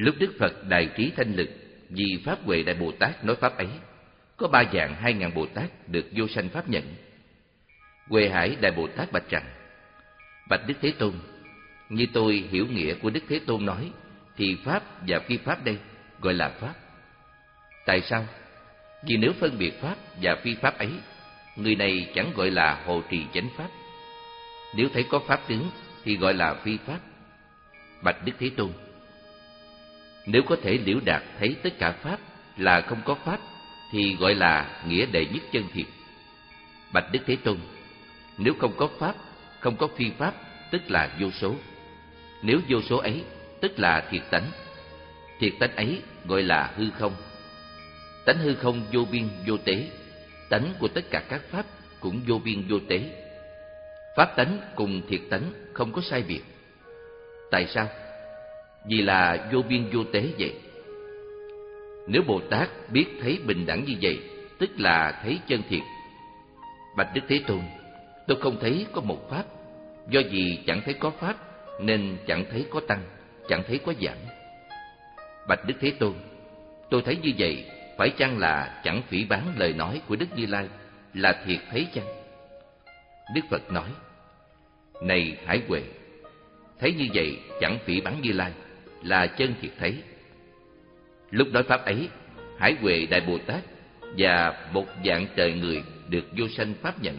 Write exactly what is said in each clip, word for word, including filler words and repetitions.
Lúc Đức Phật đại trí thanh lực vì Pháp Huệ Đại Bồ Tát nói Pháp ấy, có ba vạn hai ngàn Bồ Tát được vô sanh Pháp nhận. Huệ Hải Đại Bồ Tát bạch rằng: Bạch Đức Thế Tôn, như tôi hiểu nghĩa của Đức Thế Tôn nói, thì Pháp và phi Pháp đây gọi là Pháp. Tại sao? Vì nếu phân biệt Pháp và phi Pháp ấy, người này chẳng gọi là hộ trì chánh Pháp. Nếu thấy có Pháp tướng thì gọi là phi Pháp. Bạch Đức Thế Tôn, nếu có thể liễu đạt thấy tất cả Pháp là không có Pháp, thì gọi là nghĩa đệ nhất chân thiệt. Bạch Đức Thế Tôn, nếu không có Pháp, không có phi Pháp, tức là vô số. Nếu vô số ấy, tức là thiệt tánh. Thiệt tánh ấy gọi là hư không. Tánh hư không vô biên vô tế. Tánh của tất cả các Pháp cũng vô biên vô tế. Pháp tánh cùng thiệt tánh không có sai biệt. Tại sao? Vì là vô biên vô tế vậy. Nếu Bồ Tát biết thấy bình đẳng như vậy, tức là thấy chân thiệt. Bạch Đức Thế Tôn, tôi không thấy có một Pháp. Do vì chẳng thấy có Pháp, nên chẳng thấy có tăng, chẳng thấy có giảm. Bạch Đức Thế Tôn, tôi thấy như vậy, phải chăng là chẳng phỉ báng lời nói của Đức Như Lai, là thiệt thấy chăng? Đức Phật nói: Này Hải Huệ, thấy như vậy chẳng phỉ báng Như Lai, là chân thiệt thấy. Lúc nói Pháp ấy, Hải Huệ Đại Bồ Tát và một vạn trời người được vô sanh Pháp nhận.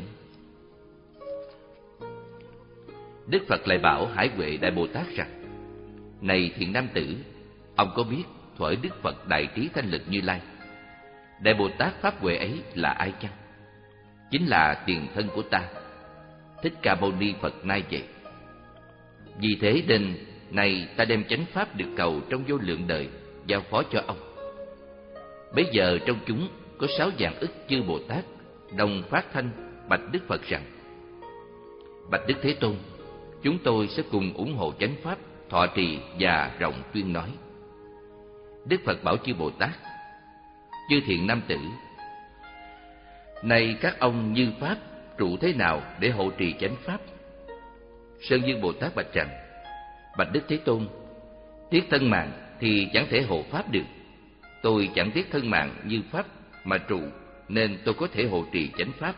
Đức Phật lại bảo Hải Huệ Đại Bồ Tát rằng: Này thiện nam tử, ông có biết thuở Đức Phật đại trí thanh lực Như Lai, Đại Bồ Tát Pháp Huệ ấy là ai chăng? Chính là tiền thân của ta, Thích Ca Mâu Ni Phật nay vậy. Vì thế nên này ta đem chánh Pháp được cầu trong vô lượng đời giao phó cho ông. Bấy giờ trong chúng có sáu vạn ức chư Bồ Tát đồng phát thanh bạch Đức Phật rằng: Bạch Đức Thế Tôn, chúng tôi sẽ cùng ủng hộ chánh Pháp, thọ trì và rộng tuyên nói. Đức Phật bảo chư Bồ Tát: Chư thiện nam tử, này các ông như Pháp trụ thế nào để hộ trì chánh Pháp? Sơn Dương Bồ Tát bạch rằng: Bạch Đức Thế Tôn, tiếc thân mạng thì chẳng thể hộ Pháp được. Tôi chẳng tiếc thân mạng như Pháp mà trụ, nên tôi có thể hộ trì chánh Pháp.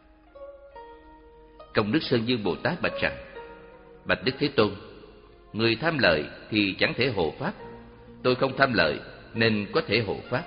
Công Đức Sơn Dương Bồ Tát bạch rằng: Bạch Đức Thế Tôn, người tham lợi thì chẳng thể hộ Pháp. Tôi không tham lợi nên có thể hộ Pháp.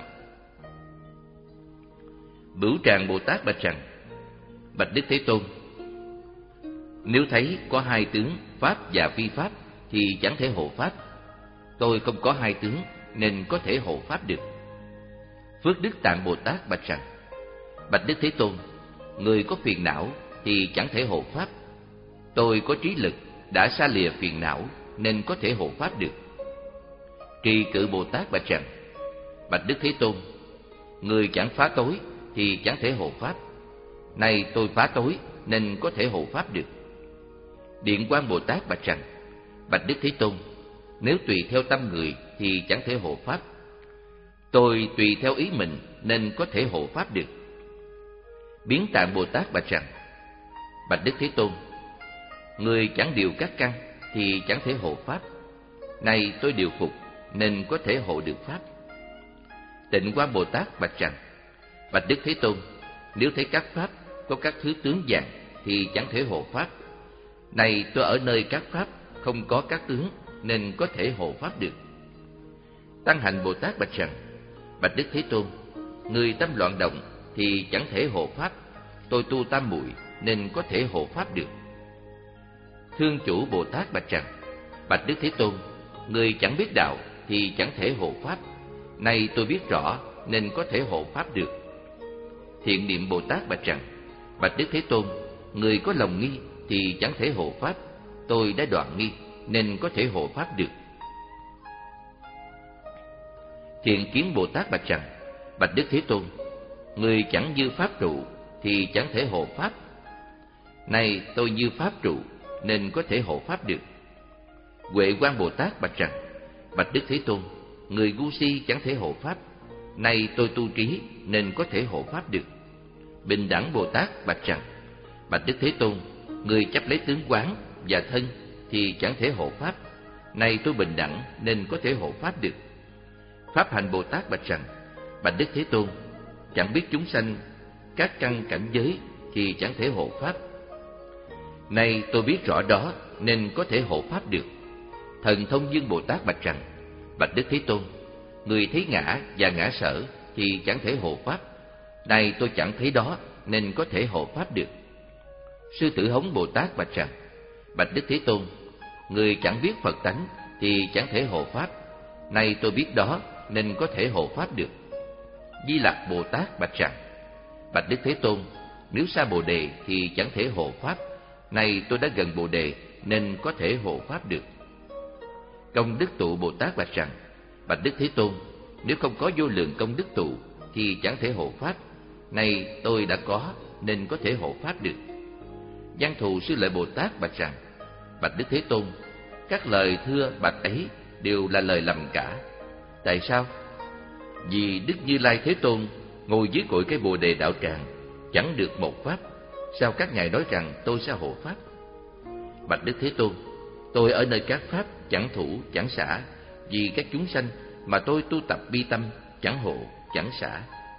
Bửu Tràng Bồ Tát bạch rằng: Bạch Đức Thế Tôn, nếu thấy có hai tướng Pháp và phi Pháp thì chẳng thể hộ Pháp. Tôi không có hai tướng nên có thể hộ Pháp được. Phước Đức Tạng Bồ Tát bạch rằng: Bạch Đức Thế Tôn, người có phiền não thì chẳng thể hộ Pháp. Tôi có trí lực đã xa lìa phiền não nên có thể hộ Pháp được. Trì Cự Bồ Tát bạch rằng: Bạch Đức Thế Tôn, người chẳng phá tối thì chẳng thể hộ Pháp. Nay tôi phá tối nên có thể hộ Pháp được. Điện Quang Bồ Tát bạch rằng: Bạch Đức Thế Tôn, nếu tùy theo tâm người thì chẳng thể hộ Pháp. Tôi tùy theo ý mình nên có thể hộ Pháp được. Biến Tạng Bồ Tát bạch rằng: Bạch Đức Thế Tôn, người chẳng điều các căn thì chẳng thể hộ Pháp. Nay tôi điều phục nên có thể hộ được Pháp. Tịnh Quang Bồ Tát bạch rằng: Bạch Đức Thế Tôn, nếu thấy các Pháp có các thứ tướng dạng thì chẳng thể hộ Pháp. Nay tôi ở nơi các Pháp không có các tướng nên có thể hộ Pháp được. Tăng Hạnh Bồ Tát bạch rằng: Bạch Đức Thế Tôn, người tâm loạn động thì chẳng thể hộ Pháp. Tôi tu tam muội nên có thể hộ Pháp được. Thương Chủ Bồ Tát bạch rằng: Bạch Đức Thế Tôn, người chẳng biết đạo thì chẳng thể hộ Pháp. Nay tôi biết rõ nên có thể hộ Pháp được. Thiện Niệm Bồ Tát bạch rằng: Bạch Đức Thế Tôn, người có lòng nghi thì chẳng thể hộ Pháp. Tôi đã đoạn nghi nên có thể hộ Pháp được. Thiện Kiến Bồ Tát bạch rằng: Bạch Đức Thế Tôn, người chẳng dư Pháp trụ thì chẳng thể hộ Pháp. Nay tôi dư Pháp trụ nên có thể hộ Pháp được. Huệ Quang Bồ Tát bạch rằng: Bạch Đức Thế Tôn, người ngu si chẳng thể hộ Pháp. Nay tôi tu trí nên có thể hộ Pháp được. Bình Đẳng Bồ Tát bạch rằng: Bạch Đức Thế Tôn, người chấp lấy tướng quán và thân thì chẳng thể hộ Pháp. nay tôi bình đẳng nên có thể hộ pháp được. Pháp Hạnh Bồ Tát bạch rằng: Bạch Đức Thế Tôn, chẳng biết chúng sanh các căn cảnh giới thì chẳng thể hộ pháp. Nay tôi biết rõ đó nên có thể hộ pháp được. Thần Thông Dương Bồ Tát bạch rằng: Bạch Đức Thế Tôn, người thấy ngã và ngã sở thì chẳng thể hộ pháp. Nay tôi chẳng thấy đó nên có thể hộ pháp được. Sư Tử Hống Bồ Tát bạch rằng: Bạch Đức Thế Tôn, người chẳng biết Phật tánh thì chẳng thể hộ pháp. Nay tôi biết đó nên có thể hộ pháp được. Di Lặc Bồ Tát bạch rằng: Bạch Đức Thế Tôn, nếu xa Bồ Đề thì chẳng thể hộ pháp. Nay tôi đã gần Bồ Đề nên có thể hộ pháp được. Công Đức Tụ Bồ Tát bạch rằng: Bạch Đức Thế Tôn, nếu không có vô lượng công đức tụ thì chẳng thể hộ pháp. Nay tôi đã có nên có thể hộ pháp được. Văn Thù Sư Lợi Bồ Tát bạch rằng: Bạch Đức Thế Tôn, các lời thưa bạch ấy đều là lời lầm cả. Tại sao? Vì Đức Như Lai Thế Tôn ngồi dưới cội cây Bồ Đề đạo tràng, chẳng được một pháp. Sao các ngài nói rằng tôi sẽ hộ pháp? Bạch Đức Thế Tôn, tôi ở nơi các pháp chẳng thủ chẳng xả, vì các chúng sanh mà tôi tu tập bi tâm, chẳng hộ chẳng xả.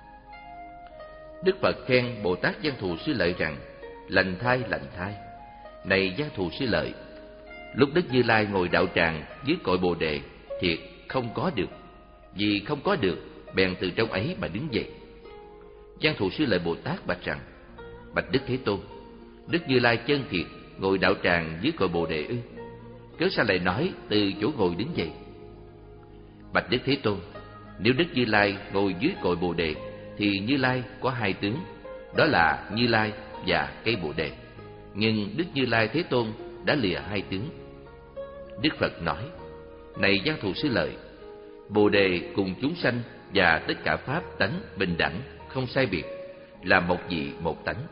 Đức Phật khen Bồ Tát Văn Thù Sư Lợi rằng: Lành thai lành thai. Này Văn Thù Sư Lợi, lúc Đức Như Lai ngồi đạo tràng dưới cội Bồ Đề, thiệt không có được. Vì không có được, bèn từ trong ấy mà đứng dậy. Văn Thù Sư Lợi Bồ Tát bạch rằng: Bạch Đức Thế Tôn, Đức Như Lai chân thiệt ngồi đạo tràng dưới cội Bồ Đề ư? Cớ sao lại nói từ chỗ ngồi đứng dậy? Bạch Đức Thế Tôn, nếu Đức Như Lai ngồi dưới cội Bồ Đề thì Như Lai có hai tướng, đó là Như Lai và cây Bồ Đề. Nhưng Đức Như Lai Thế Tôn đã lìa hai tướng. Đức Phật nói: Này Văn Thù Sư Lợi, Bồ Đề cùng chúng sanh và tất cả pháp tánh bình đẳng, không sai biệt, là một vị một tánh.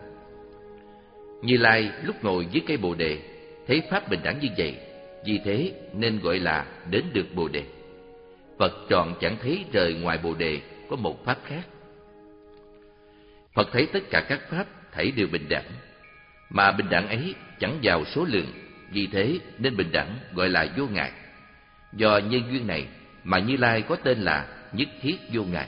Như Lai lúc ngồi dưới cây Bồ Đề thấy pháp bình đẳng như vậy, vì thế nên gọi là đến được Bồ Đề. Phật trọn chẳng thấy rời ngoài Bồ Đề có một pháp khác. Phật thấy tất cả các pháp thảy đều bình đẳng, mà bình đẳng ấy chẳng vào số lượng, vì thế nên bình đẳng gọi là vô ngại. Do nhân duyên này mà Như Lai có tên là Nhất Thiết Vô Ngại.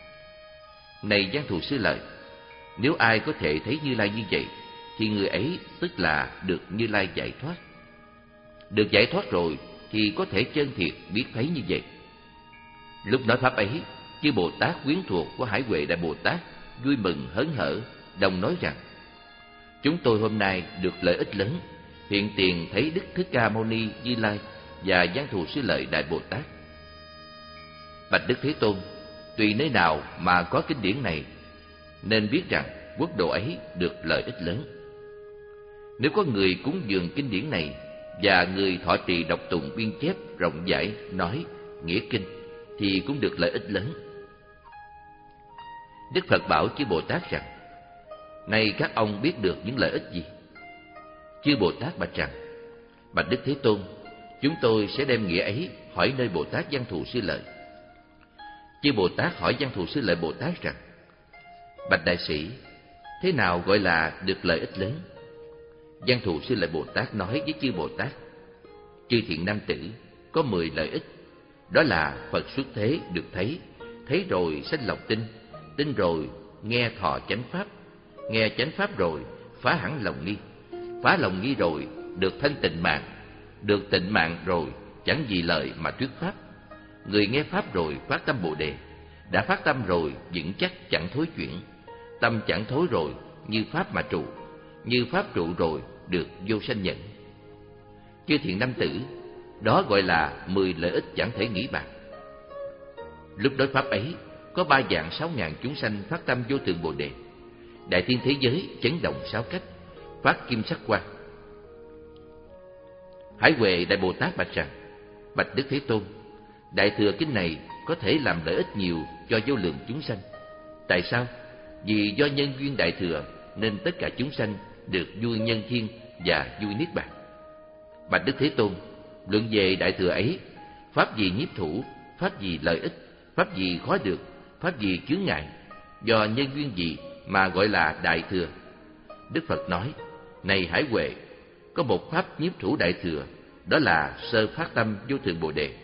Này Văn Thù Sư Lợi, nếu ai có thể thấy Như Lai như vậy thì người ấy tức là được Như Lai giải thoát. Được giải thoát rồi thì có thể chân thiệt biết thấy như vậy. Lúc nói pháp ấy, chư Bồ Tát quyến thuộc của Hải Huệ Đại Bồ Tát vui mừng hớn hở, đồng nói rằng: Chúng tôi hôm nay được lợi ích lớn, hiện tiền thấy Đức Thích Ca Mâu Ni Như Lai và Văn Thù Sư Lợi Đại Bồ Tát. Bạch Đức Thế Tôn, tùy nơi nào mà có kinh điển này, nên biết rằng quốc độ ấy được lợi ích lớn. Nếu có người cúng dường kinh điển này và người thọ trì đọc tụng biên chép rộng rãi nói nghĩa kinh thì cũng được lợi ích lớn. Đức Phật bảo chư Bồ Tát rằng: Này các ông biết được những lợi ích gì? Chư Bồ Tát bạch rằng: Bạch Đức Thế Tôn, chúng tôi sẽ đem nghĩa ấy hỏi nơi Bồ Tát Văn Thù Sư Lợi. Chư Bồ Tát hỏi Văn Thù Sư Lợi Bồ Tát rằng: Bạch Đại Sĩ, thế nào gọi là được lợi ích lớn? Văn Thù Sư Lợi Bồ Tát nói với chư Bồ Tát: Chư thiện nam tử, có mười lợi ích. Đó là Phật xuất thế được thấy, thấy rồi sanh lòng tin, tin rồi nghe thọ chánh pháp, nghe chánh pháp rồi phá hẳn lòng nghi, phá lòng nghi rồi được thanh tịnh mạng, được tịnh mạng rồi chẳng vì lợi mà thuyết pháp. Người nghe pháp rồi phát tâm Bồ Đề, đã phát tâm rồi vững chắc chẳng thối chuyển, tâm chẳng thối rồi như pháp mà trụ, như pháp trụ rồi được vô sanh nhận. Chư thiện nam tử, đó gọi là mười lợi ích chẳng thể nghĩ bàn. Lúc đối pháp ấy, có ba vạn sáu ngàn chúng sanh phát tâm vô thượng Bồ Đề. Đại thiên thế giới chấn động sáu cách, phát kim sắc quang. Hải Huệ Đại Bồ Tát bạch rằng: Bạch Đức Thế Tôn, Đại thừa kinh này có thể làm lợi ích nhiều cho vô lượng chúng sanh. Tại sao? Vì do nhân duyên đại thừa nên tất cả chúng sanh được vui nhân thiên và vui niết bàn. Bạch Đức Thế Tôn, luận về đại thừa ấy, pháp gì nhiếp thủ, pháp gì lợi ích, pháp gì khó được, pháp gì chướng ngại, do nhân duyên gì mà gọi là đại thừa? Đức Phật nói: Này Hải Huệ, có một pháp nhiếp thủ đại thừa, đó là sơ phát tâm vô thượng Bồ Đề.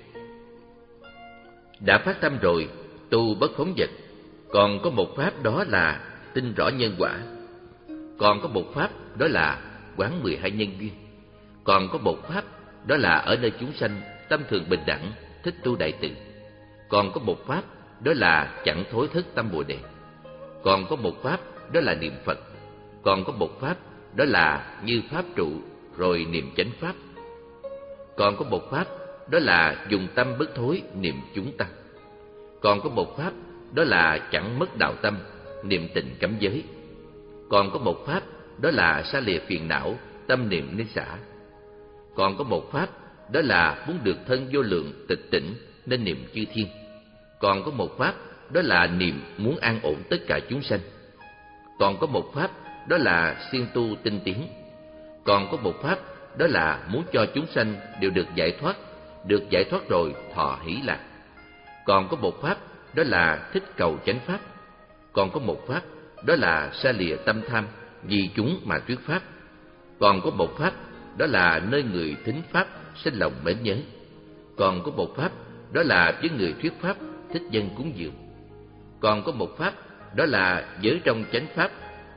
Đã phát tâm rồi, tu bất phóng dật. Còn có một pháp đó là tin rõ nhân quả. Còn có một pháp đó là quán mười hai nhân duyên. Còn có một pháp đó là ở nơi chúng sanh tâm thường bình đẳng, thích tu đại từ. Còn có một pháp đó là chẳng thối thức tâm Bồ Đề. Còn có một pháp đó là niệm Phật. Còn có một pháp đó là như pháp trụ rồi niệm chánh pháp. Còn có một pháp đó là dùng tâm bất thối niệm chúng tăng. Còn có một pháp đó là chẳng mất đạo tâm niệm tịnh cấm giới. Còn có một pháp đó là xa lìa phiền não tâm niệm nên xả. Còn có một pháp đó là muốn được thân vô lượng tịch tỉnh nên niệm chư thiên. Còn có một pháp đó là niệm muốn an ổn tất cả chúng sanh. Còn có một pháp đó là siêng tu tinh tiến. Còn có một pháp đó là muốn cho chúng sanh đều được giải thoát, được giải thoát rồi thọ hỷ lạc. Còn có một pháp đó là thích cầu chánh pháp. Còn có một pháp đó là xa lìa tâm tham, vì chúng mà thuyết pháp. Còn có một pháp đó là nơi người thính pháp sinh lòng mến nhớ. Còn có một pháp đó là với người thuyết pháp thích dân cúng dường. Còn có một pháp đó là giới trong chánh pháp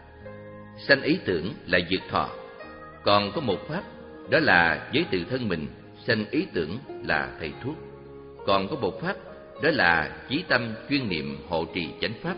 sanh ý tưởng là diệt thọ. Còn có một pháp đó là với tự thân mình sanh ý tưởng là thầy thuốc. Còn có một pháp đó là chí tâm chuyên niệm hộ trì chánh pháp.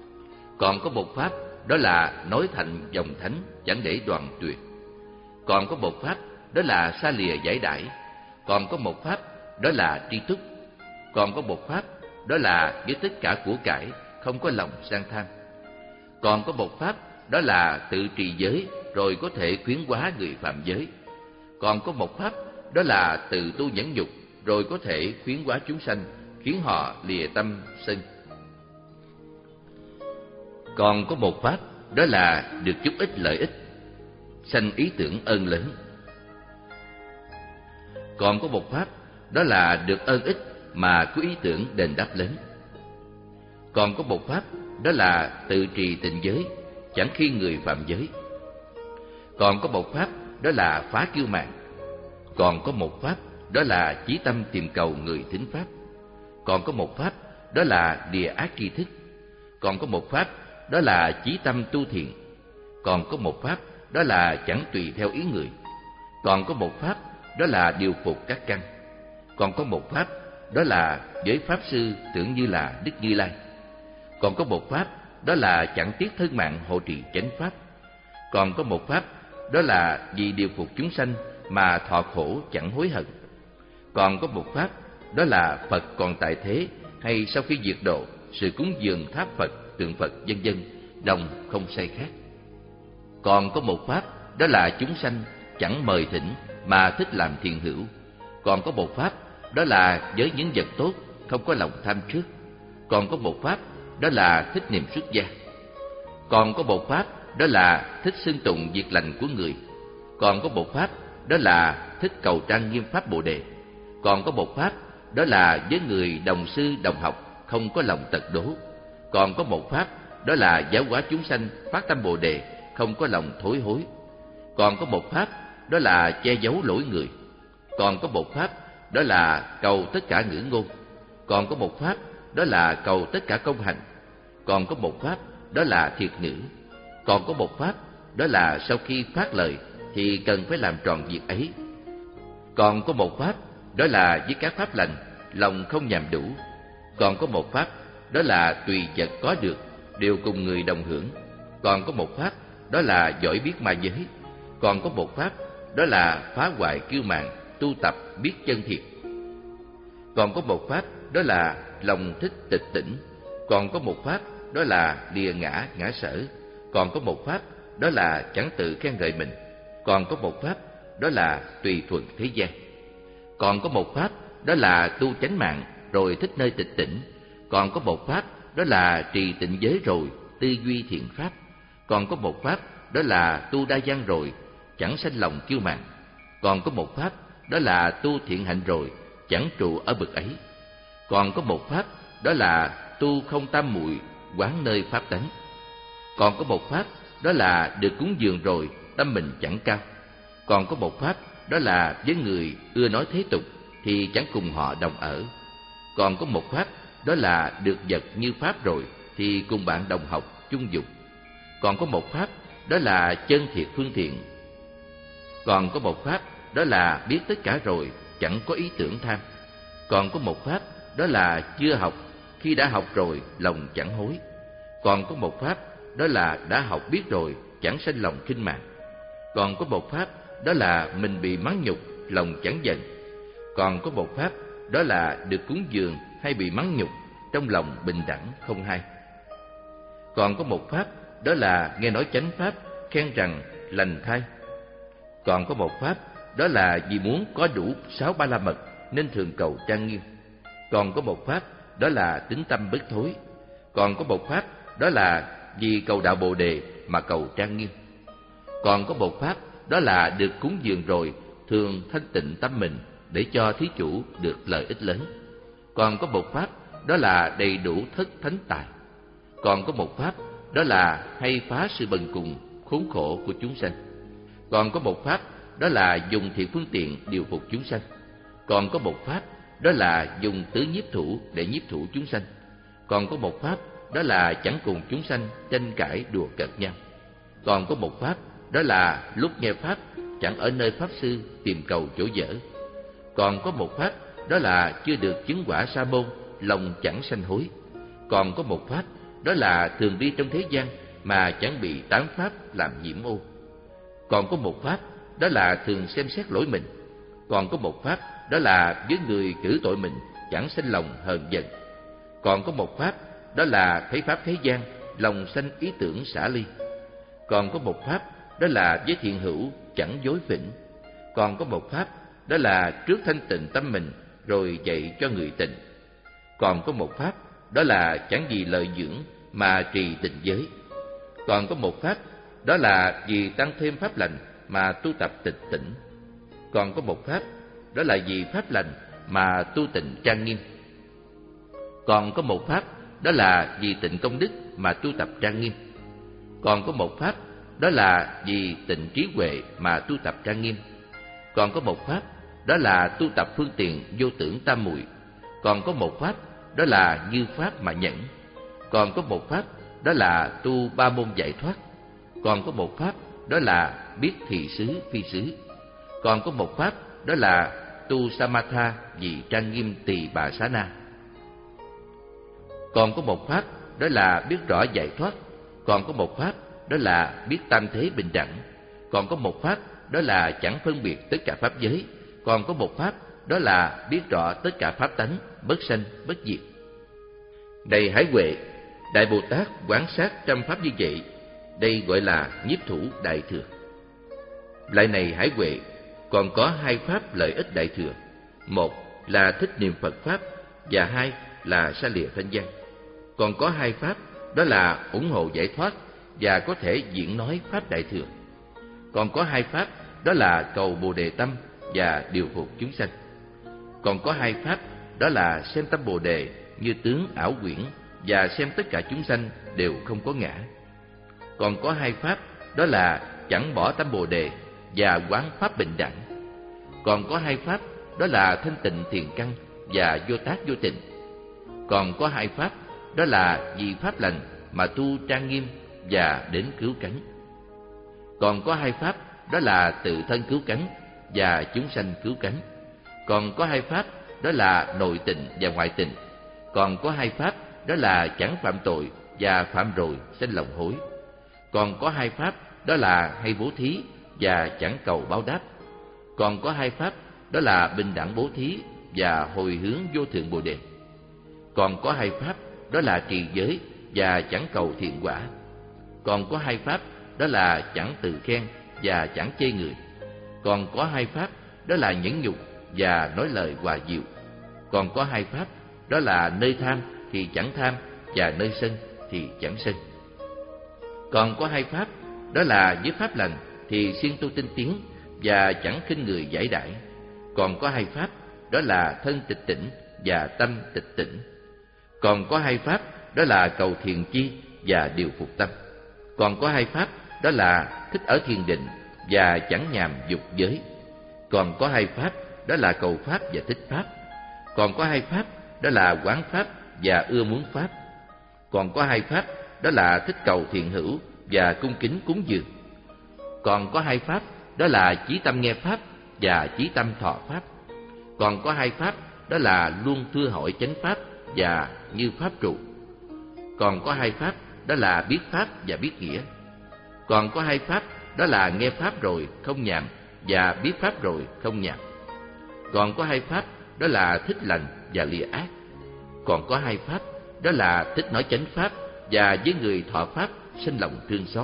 Còn có một pháp đó là nói thành dòng thánh chẳng để đoạn tuyệt. Còn có một pháp đó là xa lìa giải đãi. Còn có một pháp đó là tri túc. Còn có một pháp đó là với tất cả của cải không có lòng sang tham. Còn có một pháp đó là tự trì giới rồi có thể khuyến hóa người phạm giới. Còn có một pháp đó là tự tu nhẫn nhục rồi có thể khuyến hóa chúng sanh, khiến họ lìa tâm sân. Còn có một pháp đó là được chút ít lợi ích, sanh ý tưởng ơn lớn. Còn có một pháp đó là được ơn ít mà có ý tưởng đền đáp lớn. Còn có một pháp đó là tự trì tịnh giới, chẳng khi người phạm giới. Còn có một pháp đó là phá kiêu mạn. Còn có một pháp đó là chí tâm tìm cầu người thính pháp. Còn có một pháp đó là địa ác tri thức. Còn có một pháp đó là chí tâm tu thiện. Còn có một pháp đó là chẳng tùy theo ý người. Còn có một pháp đó là điều phục các căn. Còn có một pháp đó là với pháp sư tưởng như là Đức Như Lai. Còn có một pháp đó là chẳng tiếc thân mạng hộ trì chánh pháp. Còn có một pháp đó là vì điều phục chúng sanh mà thọ khổ chẳng hối hận. Còn có một pháp đó là Phật còn tại thế hay sau khi diệt độ, sự cúng dường tháp Phật, tượng Phật vân vân đồng không sai khác. Còn có một pháp đó là chúng sanh chẳng mời thỉnh mà thích làm thiện hữu. Còn có một pháp đó là với những vật tốt không có lòng tham trước. Còn có một pháp đó là thích niệm xuất gia. Còn có một pháp đó là thích xưng tụng việc lành của người. Còn có một pháp đó là thích cầu trang nghiêm pháp Bồ Đề. Còn có một pháp đó là với người đồng sư đồng học không có lòng tật đố. Còn có một pháp đó là giáo hóa chúng sanh phát tâm Bồ Đề không có lòng thối hối. Còn có một pháp đó là che giấu lỗi người. Còn có một pháp đó là cầu tất cả ngữ ngôn. Còn có một pháp đó là cầu tất cả công hành. Còn có một pháp đó là thiệt ngữ. Còn có một pháp đó là sau khi phát lời thì cần phải làm tròn việc ấy. Còn có một pháp đó là với các pháp lành lòng không nhàm đủ. Còn có một pháp đó là tùy vật có được đều cùng người đồng hưởng. Còn có một pháp đó là giỏi biết ma giới. Còn có một pháp đó là phá hoại kiêu mạn, tu tập biết chân thiệt. Còn có một pháp đó là lòng thích tịch tỉnh. Còn có một pháp đó là lìa ngã ngã sở. Còn có một pháp đó là chẳng tự khen ngợi mình. Còn có một pháp đó là tùy thuận thế gian. Còn có một pháp đó là tu chánh mạng rồi thích nơi tịch tỉnh. Còn có một pháp đó là trì tịnh giới rồi tư duy thiện pháp. Còn có một pháp đó là tu đa văn rồi chẳng sanh lòng kiêu mạn. Còn có một pháp đó là tu thiện hạnh rồi chẳng trụ ở bực ấy. Còn có một pháp đó là tu không tam muội quán nơi pháp tánh. Còn có một pháp đó là được cúng dường rồi tâm mình chẳng cao. Còn có một pháp đó là với người ưa nói thế tục thì chẳng cùng họ đồng ở. Còn có một pháp, đó là được vật như pháp rồi thì cùng bạn đồng học, chung dục. Còn có một pháp, đó là chân thiệt phương tiện. Còn có một pháp, đó là biết tất cả rồi, chẳng có ý tưởng tham. Còn có một pháp, đó là chưa học, khi đã học rồi, lòng chẳng hối. Còn có một pháp, đó là đã học biết rồi, chẳng sanh lòng khinh mạn. Còn có một pháp, đó là mình bị mắng nhục, lòng chẳng giận. Còn có một pháp, đó là được cúng dường hay bị mắng nhục, trong lòng bình đẳng không hay. Còn có một pháp, đó là nghe nói chánh pháp, khen rằng lành thay. Còn có một pháp, đó là vì muốn có đủ sáu ba la mật nên thường cầu trang nghiêm. Còn có một pháp, đó là tính tâm bất thối. Còn có một pháp, đó là vì cầu đạo Bồ Đề mà cầu trang nghiêm. Còn có một pháp, đó là được cúng dường rồi thường thanh tịnh tâm mình để cho thí chủ được lợi ích lớn. Còn có một pháp, đó là đầy đủ thất thánh tài. Còn có một pháp, đó là hay phá sự bần cùng khốn khổ của chúng sanh. Còn có một pháp, đó là dùng thiện phương tiện điều phục chúng sanh. Còn có một pháp, đó là dùng tứ nhiếp thủ để nhiếp thủ chúng sanh. Còn có một pháp, đó là chẳng cùng chúng sanh tranh cãi đùa cợt nhau. Còn có một pháp, đó là lúc nghe pháp chẳng ở nơi pháp sư tìm cầu chỗ dở. Còn có một pháp, đó là chưa được chứng quả sa môn, lòng chẳng sanh hối. Còn có một pháp, đó là thường đi trong thế gian mà chẳng bị tám pháp làm nhiễm ô. Còn có một pháp, đó là thường xem xét lỗi mình. Còn có một pháp, đó là với người cử tội mình chẳng sanh lòng hờn giận. Còn có một pháp, đó là thấy pháp thế gian, lòng sanh ý tưởng xả ly. Còn có một pháp, đó là với thiện hữu chẳng dối phỉnh. Còn có một pháp, đó là trước thanh tịnh tâm mình rồi dạy cho người tịnh. Còn có một pháp, đó là chẳng vì lợi dưỡng mà trì tịnh giới. Còn có một pháp, đó là vì tăng thêm pháp lành mà tu tập tịch tỉnh. Còn có một pháp, đó là vì pháp lành mà tu tịnh trang nghiêm. Còn có một pháp, đó là vì tịnh công đức mà tu tập trang nghiêm. Còn có một pháp, đó là vì tịnh trí huệ mà tu tập trang nghiêm. Còn có một pháp, đó là tu tập phương tiện vô tưởng tam muội. Còn có một pháp, đó là như pháp mà nhẫn. Còn có một pháp, đó là tu ba môn giải thoát. Còn có một pháp, đó là biết thị xứ phi xứ. Còn có một pháp, đó là tu samatha vị trang nghiêm tỳ bà xá na. Còn có một pháp, đó là biết rõ giải thoát. Còn có một pháp, đó là biết tam thế bình đẳng. Còn có một pháp, đó là chẳng phân biệt tất cả pháp giới. Còn có một pháp, đó là biết rõ tất cả pháp tánh, bất sanh, bất diệt. Này Hải Huệ, Đại Bồ Tát quán sát trăm pháp như vậy, đây gọi là nhiếp thủ đại thừa. Lại này Hải Huệ, còn có hai pháp lợi ích đại thừa. Một là thích niệm Phật pháp, và hai là xa lìa thanh văn. Còn có hai pháp, đó là ủng hộ giải thoát và có thể diễn nói pháp đại thừa. Còn có hai pháp, đó là cầu Bồ Đề tâm và điều phục chúng sanh. Còn có hai pháp, đó là xem tâm Bồ Đề như tướng ảo quyển và xem tất cả chúng sanh đều không có ngã. Còn có hai pháp, đó là chẳng bỏ tâm Bồ Đề và quán pháp bình đẳng. Còn có hai pháp, đó là thanh tịnh thiền căn và vô tác vô tình. Còn có hai pháp, đó là vì pháp lành mà tu trang nghiêm và đến cứu cánh. Còn có hai pháp, đó là tự thân cứu cánh và chúng sanh cứu cánh. Còn có hai pháp, đó là nội tịnh và ngoại tịnh. Còn có hai pháp, đó là chẳng phạm tội và phạm rồi sanh lòng hối. Còn có hai pháp, đó là hay bố thí và chẳng cầu báo đáp. Còn có hai pháp, đó là bình đẳng bố thí và hồi hướng vô thượng Bồ Đề. Còn có hai pháp, đó là trì giới và chẳng cầu thiện quả. Còn có hai pháp, đó là chẳng tự khen và chẳng chê người. Còn có hai pháp, đó là nhẫn nhục và nói lời hòa dịu. Còn có hai pháp, đó là nơi tham thì chẳng tham và nơi sân thì chẳng sân. Còn có hai pháp, đó là với pháp lành thì siêng tu tinh tiến và chẳng khinh người giải đãi. Còn có hai pháp, đó là thân tịch tỉnh và tâm tịch tỉnh. Còn có hai pháp, đó là cầu thiền chi và điều phục tâm. Còn có hai pháp, đó là thích ở thiền định và chẳng nhàm dục giới. Còn có hai pháp, đó là cầu pháp và thích pháp. Còn có hai pháp, đó là quán pháp và ưa muốn pháp. Còn có hai pháp, đó là thích cầu thiện hữu và cung kính cúng dường. Còn có hai pháp, đó là chí tâm nghe pháp và chí tâm thọ pháp. Còn có hai pháp, đó là luôn thưa hỏi chánh pháp và như pháp trụ. Còn có hai pháp, đó là biết pháp và biết nghĩa. Còn có hai pháp, đó là nghe pháp rồi không nhàm và biết pháp rồi không nhàm. Còn có hai pháp, đó là thích lành và lìa ác. Còn có hai pháp, đó là thích nói chánh pháp và với người thọ pháp sinh lòng thương xót.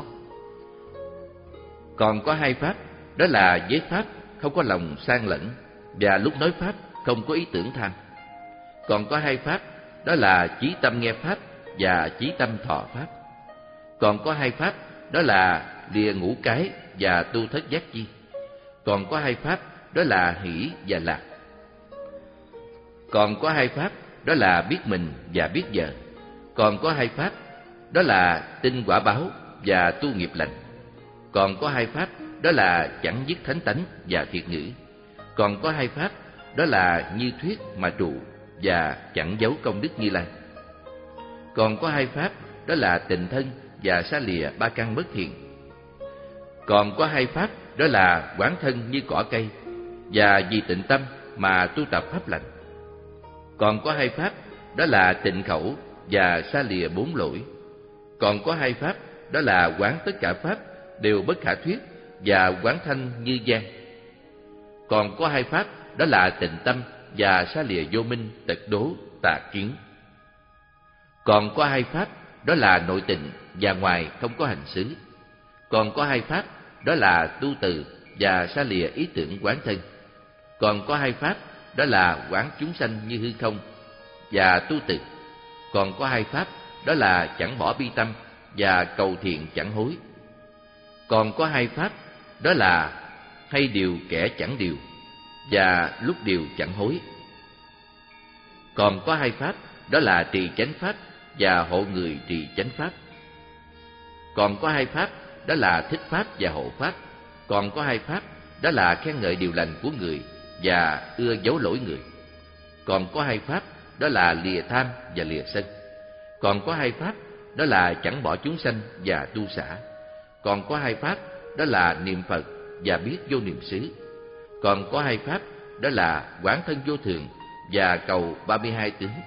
Còn có hai pháp, đó là với pháp không có lòng sang lẫn và lúc nói pháp không có ý tưởng tham. Còn có hai pháp, đó là chí tâm nghe pháp và chí tâm thọ pháp. Còn có hai pháp, đó là lìa ngũ cái và tu thất giác chi. Còn có hai pháp, đó là hỷ và lạc. Còn có hai pháp, đó là biết mình và biết giờ. Còn có hai pháp, đó là tin quả báo và tu nghiệp lành. Còn có hai pháp, đó là chẳng dứt thánh tánh và thiệt ngữ. Còn có hai pháp, đó là như thuyết mà trụ và chẳng giấu công đức Như Lai. Còn có hai pháp, đó là tình thân và xa lìa ba căn bất thiện. Còn có hai pháp, đó là quán thân như cỏ cây và vì tịnh tâm mà tu tập pháp lành. Còn có hai pháp, đó là tịnh khẩu và xa lìa bốn lỗi. Còn có hai pháp, đó là quán tất cả pháp đều bất khả thuyết và quán thanh như giang. Còn có hai pháp, đó là tịnh tâm và xa lìa vô minh, tật đố, tà kiến. Còn có hai pháp, đó là nội tịnh và ngoài không có hành xứ. Còn có hai pháp, đó là tu từ và xa lìa ý tưởng quán thân. Còn có hai pháp, đó là quán chúng sanh như hư không và tu từ. Còn có hai pháp, đó là chẳng bỏ bi tâm và cầu thiện chẳng hối. Còn có hai pháp, đó là hay điều kẻ chẳng điều và lúc điều chẳng hối. Còn có hai pháp, đó là trì chánh pháp và hộ người trì chánh pháp. Còn có hai pháp, đó là thích pháp và hộ pháp. Còn có hai pháp, đó là khen ngợi điều lành của người và ưa giấu lỗi người. Còn có hai pháp, đó là lìa tham và lìa sân. Còn có hai pháp, đó là chẳng bỏ chúng sanh và tu xả. Còn có hai pháp, đó là niệm Phật và biết vô niệm xứ. Còn có hai pháp, đó là quán thân vô thường và cầu ba mươi hai tướng.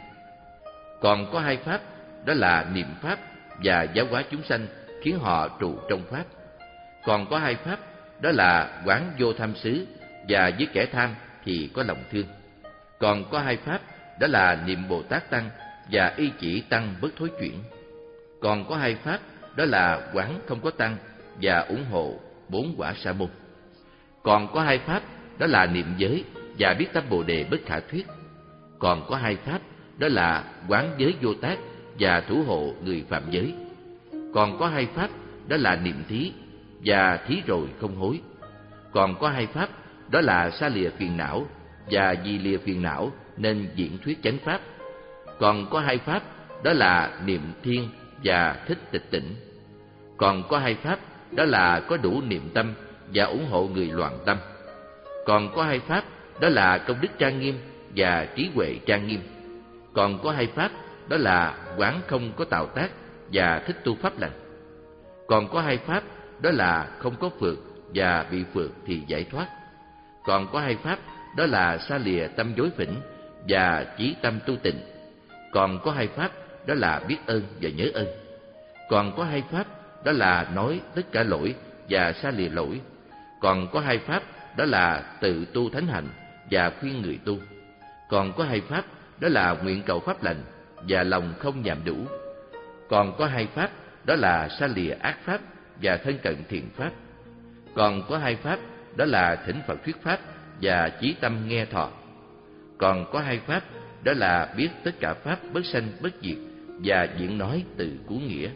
Còn có hai pháp, đó là niệm pháp và giáo hóa chúng sanh khiến họ trụ trong pháp. Còn có hai pháp, đó là quán vô tham xứ và với kẻ tham thì có lòng thương. Còn có hai pháp, đó là niệm Bồ Tát Tăng và y chỉ Tăng bất thối chuyển. Còn có hai pháp, đó là quán không có Tăng và ủng hộ bốn quả Sa môn. Còn có hai pháp, đó là niệm giới và biết tâm Bồ đề bất khả thuyết. Còn có hai pháp, đó là quán giới vô tác và thủ hộ người phạm giới. Còn có hai pháp, đó là niệm thí và thí rồi không hối. Còn có hai pháp, đó là xa lìa phiền não và vì lìa phiền não nên diễn thuyết chánh pháp. Còn có hai pháp, đó là niệm thiên và thích tịch tỉnh. Còn có hai pháp, đó là có đủ niệm tâm và ủng hộ người loạn tâm. Còn có hai pháp, đó là công đức trang nghiêm và trí huệ trang nghiêm. Còn có hai pháp, đó là quán không có tạo tác và thích tu pháp lành. Còn có hai pháp, đó là không có phượt và bị phượt thì giải thoát. Còn có hai pháp, đó là xa lìa tâm dối phỉnh và chí tâm tu tịnh. Còn có hai pháp, đó là biết ơn và nhớ ơn. Còn có hai pháp, đó là nói tất cả lỗi và xa lìa lỗi. Còn có hai pháp, đó là tự tu thánh hạnh và khuyên người tu. Còn có hai pháp, đó là nguyện cầu pháp lành và lòng không nhàm đủ. Còn có hai pháp, đó là xa lìa ác pháp và thân cận thiện pháp. Còn có hai pháp, đó là thỉnh Phật thuyết pháp và chí tâm nghe thọ. Còn có hai pháp, đó là biết tất cả pháp bất sanh bất diệt và diễn nói từ cứu nghĩa.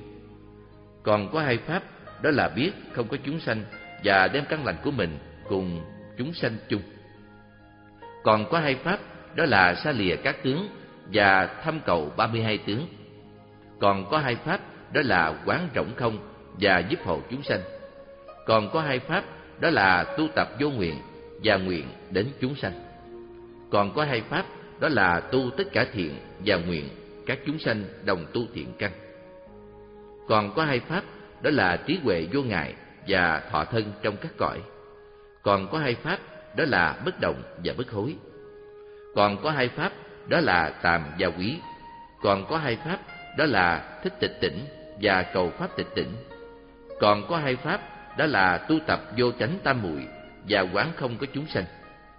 Còn có hai pháp, đó là biết không có chúng sanh và đem căn lành của mình cùng chúng sanh chung. Còn có hai pháp, đó là xa lìa các tướng và thâm cầu ba mươi hai tướng. Còn có hai pháp, đó là quán rỗng không và giúp hộ chúng sanh. Còn có hai pháp, đó là tu tập vô nguyện và nguyện đến chúng sanh. Còn có hai pháp, đó là tu tất cả thiện và nguyện các chúng sanh đồng tu thiện căn. Còn có hai pháp, đó là trí huệ vô ngại và thọ thân trong các cõi. Còn có hai pháp, đó là bất động và bất hối. Còn có hai pháp, đó là tàm và quý. Còn có hai pháp, đó là thích tịch tỉnh và cầu pháp tịch tỉnh. Còn có hai pháp, đó là tu tập vô chánh tam muội và quán không có chúng sanh.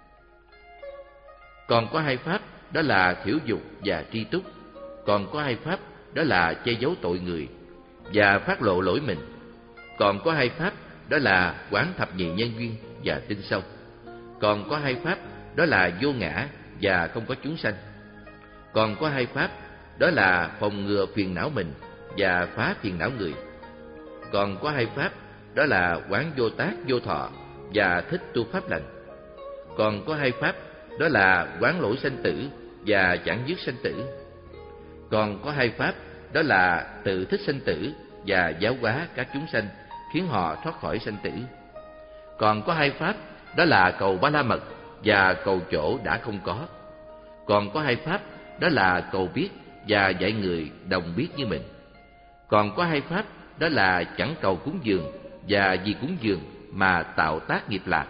Còn có hai pháp, đó là thiểu dục và tri túc. Còn có hai pháp, đó là che giấu tội người và phát lộ lỗi mình. Còn có hai pháp, đó là quán thập nhị nhân duyên và tinh sâu. Còn có hai pháp, đó là vô ngã và không có chúng sanh. Còn có hai pháp, đó là phòng ngừa phiền não mình và phá phiền não người. Còn có hai pháp, đó là quán vô tác vô thọ và thích tu pháp lành. Còn có hai pháp, đó là quán lỗi sanh tử và chẳng dứt sanh tử. Còn có hai pháp, đó là tự thích sanh tử và giáo hóa các chúng sanh, khiến họ thoát khỏi sanh tử. Còn có hai pháp, đó là cầu ba la mật và cầu chỗ đã không có. Còn có hai pháp, đó là cầu biết và dạy người đồng biết như mình. Còn có hai pháp, đó là chẳng cầu cúng dường và vì cúng dường mà tạo tác nghiệp lạc.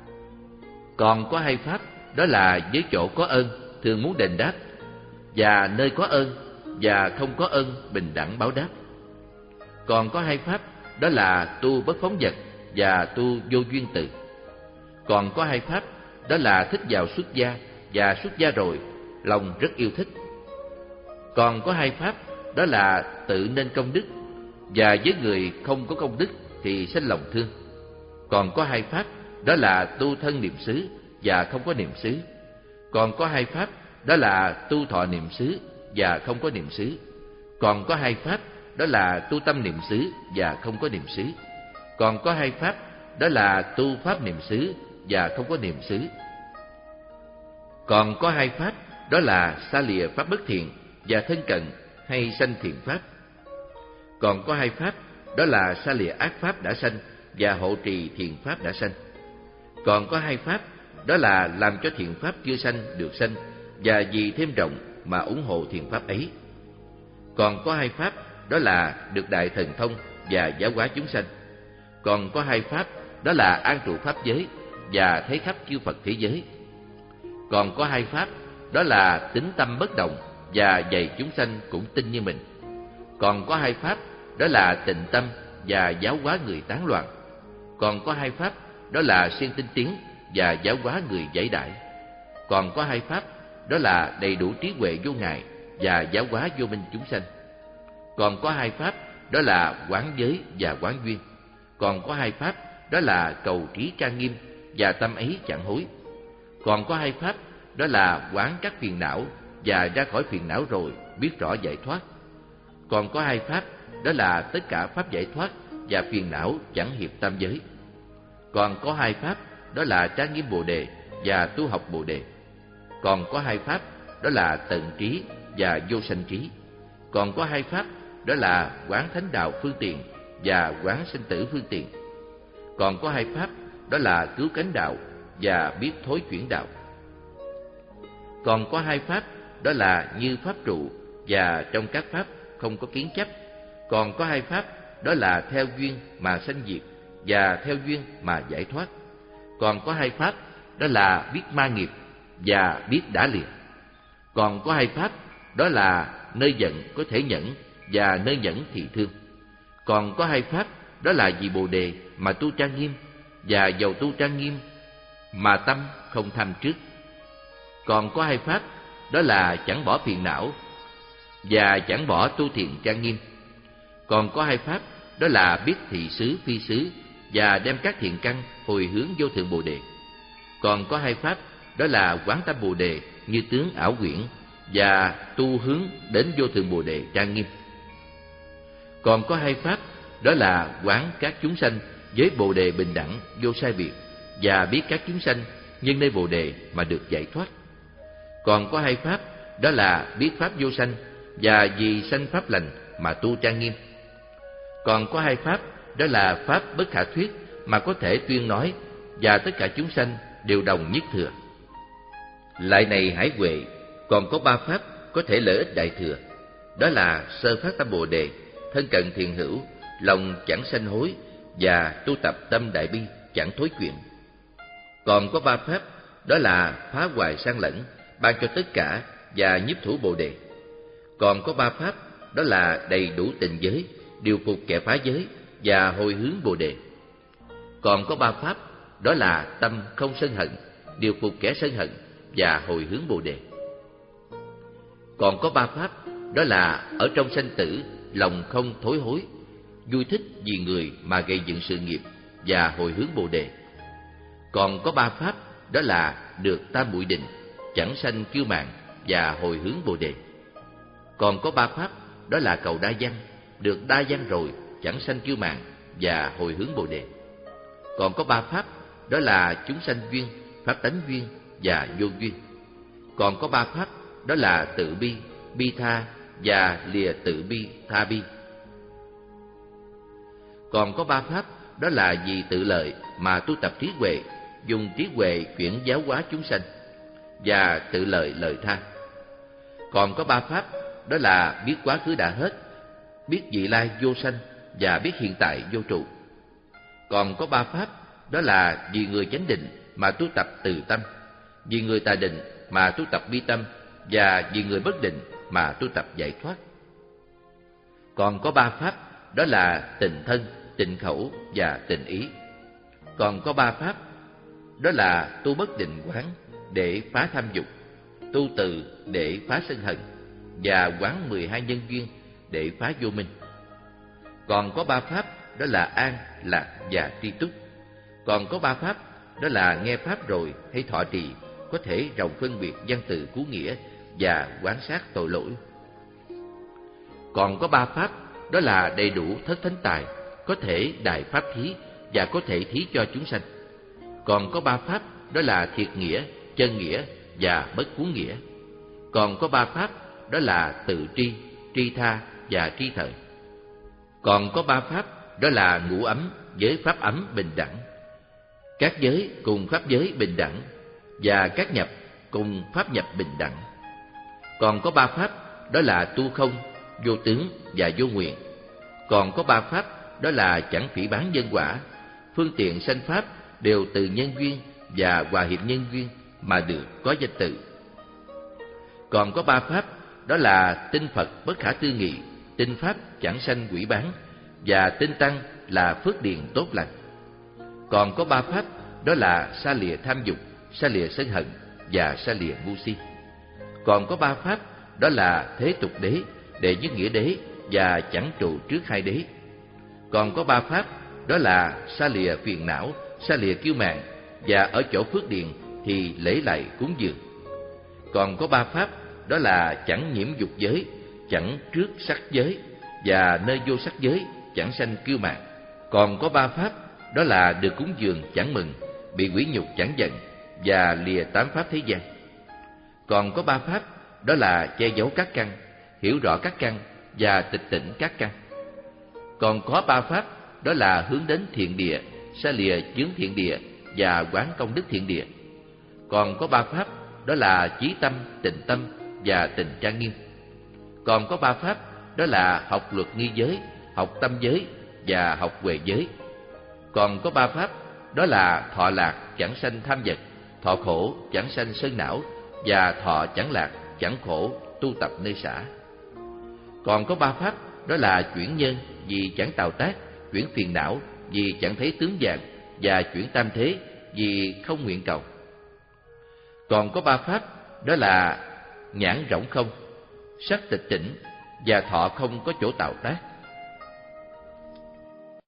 Còn có hai pháp, đó là với chỗ có ơn thường muốn đền đáp, và nơi có ơn và không có ơn bình đẳng báo đáp. Còn có hai pháp, đó là tu bất phóng dật và tu vô duyên tự. Còn có hai pháp, đó là thích vào xuất gia và xuất gia rồi lòng rất yêu thích. Còn có hai pháp, đó là tự nên công đức và với người không có công đức thì sinh lòng thương. Còn có hai pháp, đó là tu thân niệm xứ và không có niệm xứ. Còn có hai pháp, đó là tu thọ niệm xứ và không có niệm xứ. Còn có hai pháp, đó là tu tâm niệm xứ và không có niệm xứ. Còn có hai pháp, đó là tu pháp niệm xứ và không có niệm xứ. Còn có hai pháp, đó là xa lìa pháp bất thiện và thân cận hay sanh thiện pháp. Còn có hai pháp, đó là xa lìa ác pháp đã sanh và hộ trì thiện pháp đã sanh. Còn có hai pháp, đó là làm cho thiện pháp chưa sanh được sanh và vì thêm rộng mà ủng hộ thiện pháp ấy. Còn có hai pháp, đó là được đại thần thông và giáo hóa chúng sanh. Còn có hai pháp, đó là an trụ pháp giới và thấy khắp chư Phật thế giới. Còn có hai pháp, đó là tính tâm bất động và dạy chúng sanh cũng tin như mình. Còn có hai pháp, đó là tịnh tâm và giáo hóa người tán loạn. Còn có hai pháp, đó là siêng tinh tiến và giáo hóa người giải đãi. Còn có hai pháp, đó là đầy đủ trí huệ vô ngại và giáo hóa vô minh chúng sanh. Còn có hai pháp, đó là quán giới và quán duyên. Còn có hai pháp, đó là cầu trí trang nghiêm và tâm ấy chẳng hối. Còn có hai pháp, đó là quán các phiền não và ra khỏi phiền não rồi biết rõ giải thoát. Còn có hai pháp, đó là tất cả pháp giải thoát và phiền não chẳng hiệp tam giới. Còn có hai pháp, đó là trang nghiêm bồ đề và tu học bồ đề. Còn có hai pháp, đó là tận trí và vô sanh trí. Còn có hai pháp, đó là quán thánh đạo phương tiện và quán sinh tử phương tiện. Còn có hai pháp, đó là cứu cánh đạo và biết thối chuyển đạo. Còn có hai pháp, đó là như pháp trụ và trong các pháp không có kiến chấp. Còn có hai pháp, đó là theo duyên mà sanh diệt và theo duyên mà giải thoát. Còn có hai pháp, đó là biết ma nghiệp và biết đã lìa. Còn có hai pháp, đó là nơi giận có thể nhẫn và nơi nhẫn thì thương. Còn có hai pháp, đó là vì bồ đề mà tu trang nghiêm và dầu tu trang nghiêm mà tâm không tham trước. Còn có hai pháp, đó là chẳng bỏ phiền não và chẳng bỏ tu thiện trang nghiêm. Còn có hai pháp, đó là biết thị xứ phi xứ và đem các thiện căn hồi hướng vô thượng bồ đề. Còn có hai pháp, đó là quán tâm bồ đề như tướng ảo quyển và tu hướng đến vô thượng bồ đề trang nghiêm. Còn có hai pháp, đó là quán các chúng sanh với bồ đề bình đẳng vô sai biệt và biết các chúng sanh nhân nơi bồ đề mà được giải thoát. Còn có hai pháp, đó là biết pháp vô sanh và vì sanh pháp lành mà tu trang nghiêm. Còn có hai pháp, đó là pháp bất khả thuyết mà có thể tuyên nói và tất cả chúng sanh đều đồng nhất thừa. Lại này hải huệ, còn có ba pháp có thể lợi ích đại thừa, đó là sơ phát tâm Bồ Đề, thân cận thiện hữu, lòng chẳng sanh hối và tu tập tâm đại bi chẳng thối chuyển. Còn có ba pháp, đó là phá hoại sang lẫn, ban cho tất cả và nhiếp thủ Bồ Đề. Còn có ba pháp, đó là đầy đủ tình giới, điều phục kẻ phá giới và hồi hướng Bồ Đề. Còn có ba pháp, đó là tâm không sân hận, điều phục kẻ sân hận và hồi hướng Bồ Đề. Còn có ba pháp, đó là ở trong sanh tử, lòng không thối hối, vui thích vì người mà gây dựng sự nghiệp và hồi hướng Bồ Đề. Còn có ba pháp, đó là được tam muội định, chẳng sanh kiêu mạn và hồi hướng Bồ Đề. Còn có ba pháp, đó là cầu đa văn, được đa văn rồi, chẳng sanh kiêu mạn và hồi hướng Bồ Đề. Còn có ba pháp, đó là chúng sanh duyên, pháp tánh duyên và vô duyên. Còn có ba pháp, đó là tự bi, bi tha và lìa tự bi, tha bi. Còn có ba pháp, đó là vì tự lợi mà tu tập trí huệ, dùng trí huệ chuyển giáo hóa chúng sanh và tự lợi lợi tha. Còn có ba pháp, đó là biết quá khứ đã hết, biết vị lai vô sanh và biết hiện tại vô trụ. Còn có ba pháp, đó là vì người chánh định mà tu tập từ tâm, vì người tà định mà tu tập bi tâm, và vì người bất định mà tu tập giải thoát. Còn có ba pháp, đó là tịnh thân, tịnh khẩu và tịnh ý. Còn có ba pháp, đó là tu bất định quán để phá tham dục, tu từ để phá sân hận, và quán mười hai nhân duyên để phá vô minh. Còn có ba pháp, đó là an, lạc và tri túc. Còn có ba pháp, đó là nghe pháp rồi hay thọ trì, có thể rộng phân biệt văn từ cú nghĩa và quán sát tội lỗi. Còn có ba pháp, đó là đầy đủ thất thánh tài, có thể đại pháp thí và có thể thí cho chúng sanh. Còn có ba pháp, đó là thiệt nghĩa, chân nghĩa và bất cuốn nghĩa. Còn có ba pháp, đó là tự tri, tri tha và tri thời. Còn có ba pháp, đó là ngũ ấm với pháp ấm bình đẳng, các giới cùng pháp giới bình đẳng, và các nhập cùng pháp nhập bình đẳng. Còn có ba pháp, đó là tu không, vô tướng và vô nguyện. Còn có ba pháp, đó là chẳng phỉ báng nhân quả, phương tiện sanh pháp đều từ nhân duyên và hòa hiệp nhân duyên mà được có danh tự. Còn có ba pháp, đó là tin Phật bất khả tư nghị, tin pháp chẳng sanh quỷ bán, và tin tăng là phước điền tốt lành. Còn có ba pháp, đó là xa lìa tham dục, xa lìa sân hận và xa lìa ngu si. Còn có ba pháp, đó là thế tục đế, đệ nhất nghĩa đế và chẳng trụ trước hai đế. Còn có ba pháp, đó là xa lìa phiền não, xa lìa kiêu mạn, và ở chỗ phước điền thì lễ lại cúng dường. Còn có ba pháp, đó là chẳng nhiễm dục giới, chẳng trước sắc giới, và nơi vô sắc giới chẳng sanh kiêu mạn. Còn có ba pháp, đó là được cúng dường chẳng mừng, bị quỷ nhục chẳng giận, và lìa tám pháp thế gian. Còn có ba pháp, đó là che giấu các căn, hiểu rõ các căn và tịch tỉnh các căn. Còn có ba pháp, đó là hướng đến thiện địa, xa lìa chướng thiện địa và quán công đức thiện địa. Còn có ba pháp, đó là chí tâm, tịnh tâm và tình trang nghiêm. Còn có ba pháp, đó là học luật nghi giới, học tâm giới và học huệ giới. Còn có ba pháp, đó là thọ lạc chẳng sanh tham vật, thọ khổ chẳng sanh sân não, và thọ chẳng lạc chẳng khổ tu tập nơi xả. Còn có ba pháp, đó là chuyển nhân vì chẳng tạo tác, chuyển phiền não vì chẳng thấy tướng vàng, và chuyển tam thế vì không nguyện cầu. Còn có ba pháp, đó là nhãn rỗng không, sắc tịch tỉnh và thọ không có chỗ tạo tác.